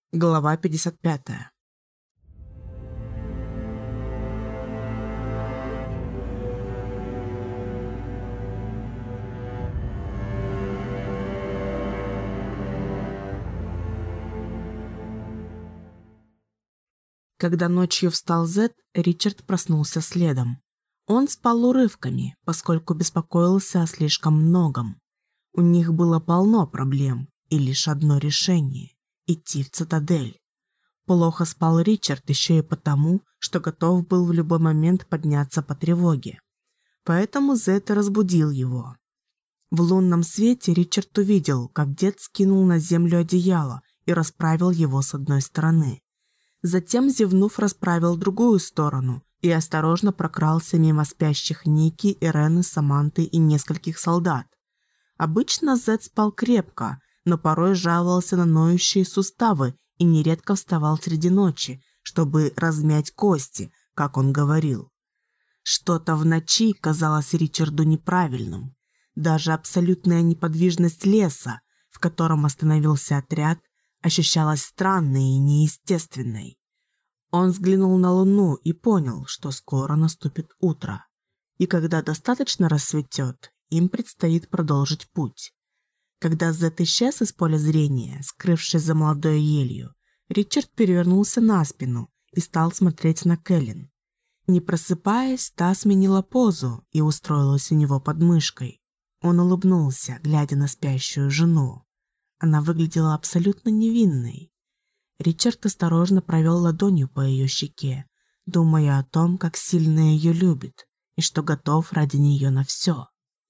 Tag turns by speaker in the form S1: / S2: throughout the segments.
S1: Глава 55. Когда ночью встал Зед, Ричард проснулся следом. Он спал урывками, поскольку беспокоился о слишком многом. У них было полно проблем и лишь одно решение – идти в цитадель. Плохо спал Ричард еще и потому, что готов был в любой момент подняться по тревоге. Поэтому Зед разбудил его. В лунном свете Ричард увидел, как дед скинул на землю одеяло и расправил его с одной стороны. Затем, зевнув, расправил другую сторону и осторожно прокрался мимо спящих Ники, Ирены, Саманты и нескольких солдат. Обычно Зед спал крепко, но порой жаловался на ноющие суставы и нередко вставал среди ночи, чтобы размять кости, как он говорил. Что-то в ночи казалось Ричарду неправильным. Даже абсолютная неподвижность леса, в котором остановился отряд, ощущалась странной и неестественной. Он взглянул на луну и понял, что скоро наступит утро. И когда достаточно рассветет, им предстоит продолжить путь. Когда Зед исчез из поля зрения, скрывшись за молодой елью, Ричард перевернулся на спину и стал смотреть на Кэлен. Не просыпаясь, та сменила позу и устроилась у него под мышкой. Он улыбнулся, глядя на спящую жену. Она выглядела абсолютно невинной. Ричард осторожно провел ладонью по ее щеке, думая о том, как сильно ее любит и что готов ради нее на все.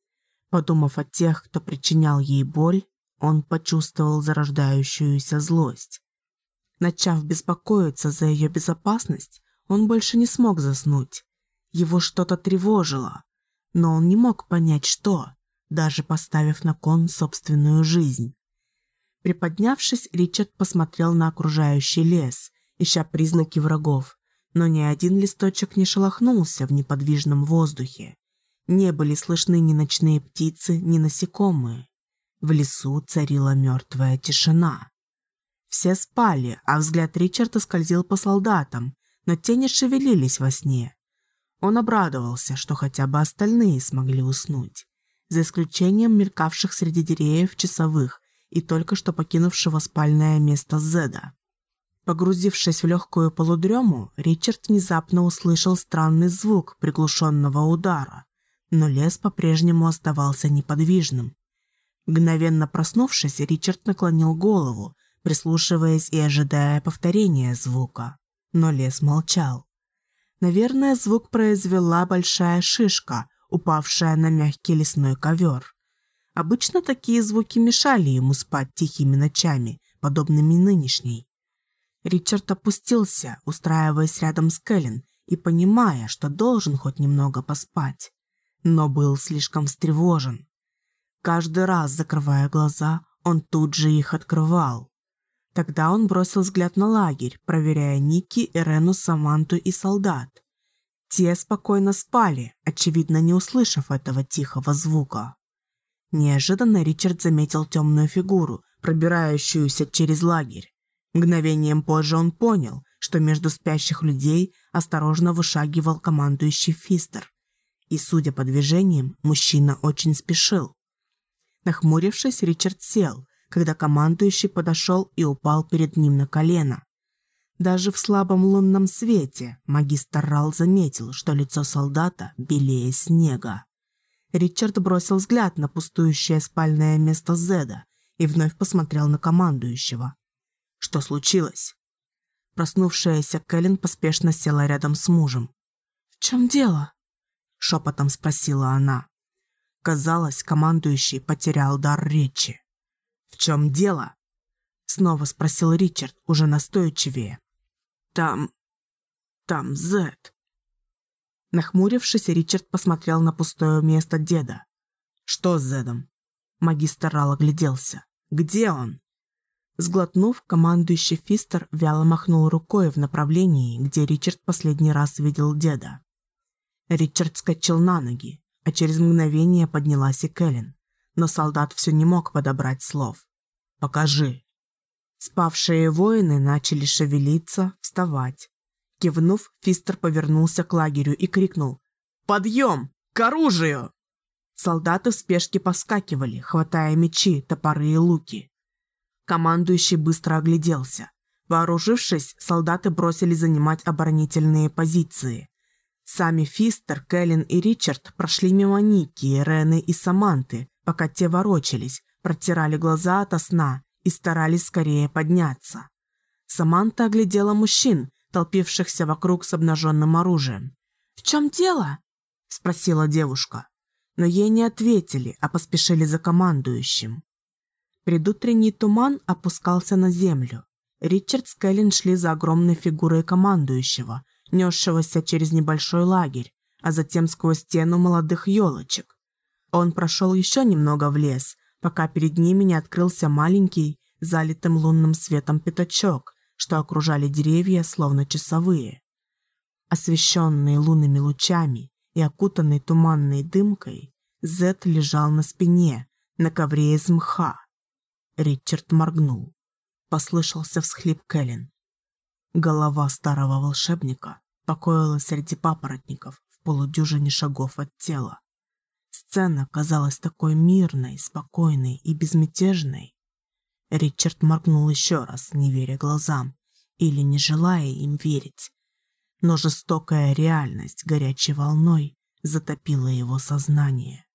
S1: Подумав о тех, кто причинял ей боль, он почувствовал зарождающуюся злость. Начав беспокоиться за ее безопасность, он больше не смог заснуть. Его что-то тревожило, но он не мог понять, что, даже поставив на кон собственную жизнь. Приподнявшись, Ричард посмотрел на окружающий лес, ища признаки врагов, но ни один листочек не шелохнулся в неподвижном воздухе. Не были слышны ни ночные птицы, ни насекомые. В лесу царила мертвая тишина. Все спали, а взгляд Ричарда скользил по солдатам, но те не шевелились во сне. Он обрадовался, что хотя бы остальные смогли уснуть, за исключением мелькавших среди деревьев часовых и только что покинувшего спальное место Зеда. Погрузившись в легкую полудрему, Ричард внезапно услышал странный звук приглушенного удара, но лес по-прежнему оставался неподвижным. Мгновенно проснувшись, Ричард наклонил голову, прислушиваясь и ожидая повторения звука, но лес молчал. Наверное, звук произвела большая шишка, упавшая на мягкий лесной ковер. Обычно такие звуки мешали ему спать тихими ночами, подобными нынешней. Ричард опустился, устраиваясь рядом с Кэлен и понимая, что должен хоть немного поспать, но был слишком встревожен. Каждый раз, закрывая глаза, он тут же их открывал. Тогда он бросил взгляд на лагерь, проверяя Ники, Ирену, Саманту и солдат. Те спокойно спали, очевидно, не услышав этого тихого звука. Неожиданно Ричард заметил темную фигуру, пробирающуюся через лагерь. Мгновением позже он понял, что между спящих людей осторожно вышагивал командующий Фистер. И, судя по движениям, мужчина очень спешил. Нахмурившись, Ричард сел, когда командующий подошел и упал перед ним на колено. Даже в слабом лунном свете магистр Рал заметил, что лицо солдата белее снега. Ричард бросил взгляд на пустующее спальное место Зеда и вновь посмотрел на командующего. Что случилось? Проснувшаяся Кэлен поспешно села рядом с мужем. «В чем дело?» – шепотом спросила она. Казалось, командующий потерял дар речи. «В чем дело?» – снова спросил Ричард, уже настойчивее. Там Зед». Нахмурившись, Ричард посмотрел на пустое место деда. «Что с Зедом?» Магистр Рал огляделся. «Где он?» Сглотнув, командующий Фистер вяло махнул рукой в направлении, где Ричард последний раз видел деда. Ричард вскочил на ноги, а через мгновение поднялась и Кэлен, но солдат все не мог подобрать слов. «Покажи». Спавшие воины начали шевелиться, вставать. Кивнув, Фистер повернулся к лагерю и крикнул: «Подъем! К оружию!» Солдаты в спешке поскакивали, хватая мечи, топоры и луки. Командующий быстро огляделся. Вооружившись, солдаты бросились занимать оборонительные позиции. Сами Фистер, Кэлен и Ричард прошли мимо Ники, Рены и Саманты, пока те ворочались, протирали глаза ото сна и старались скорее подняться. Саманта оглядела мужчин, толпившихся вокруг с обнаженным оружием. «В чем дело?» – спросила девушка. Но ей не ответили, а поспешили за командующим. Предутренний туман опускался на землю. Ричард с Кэлен шли за огромной фигурой командующего, несшегося через небольшой лагерь, а затем сквозь стену молодых елочек. Он прошел еще немного в лес, пока перед ними не открылся маленький, залитым лунным светом пятачок, что окружали деревья, словно часовые. Освещенный лунными лучами и окутанный туманной дымкой, Зет лежал на спине, на ковре из мха. Ричард моргнул. Послышался всхлип Кэлен. Голова старого волшебника покоилась среди папоротников в полудюжине шагов от тела. Сцена казалась такой мирной, спокойной и безмятежной. Ричард моргнул еще раз, не веря глазам или не желая им верить. Но жестокая реальность горячей волной затопила его сознание.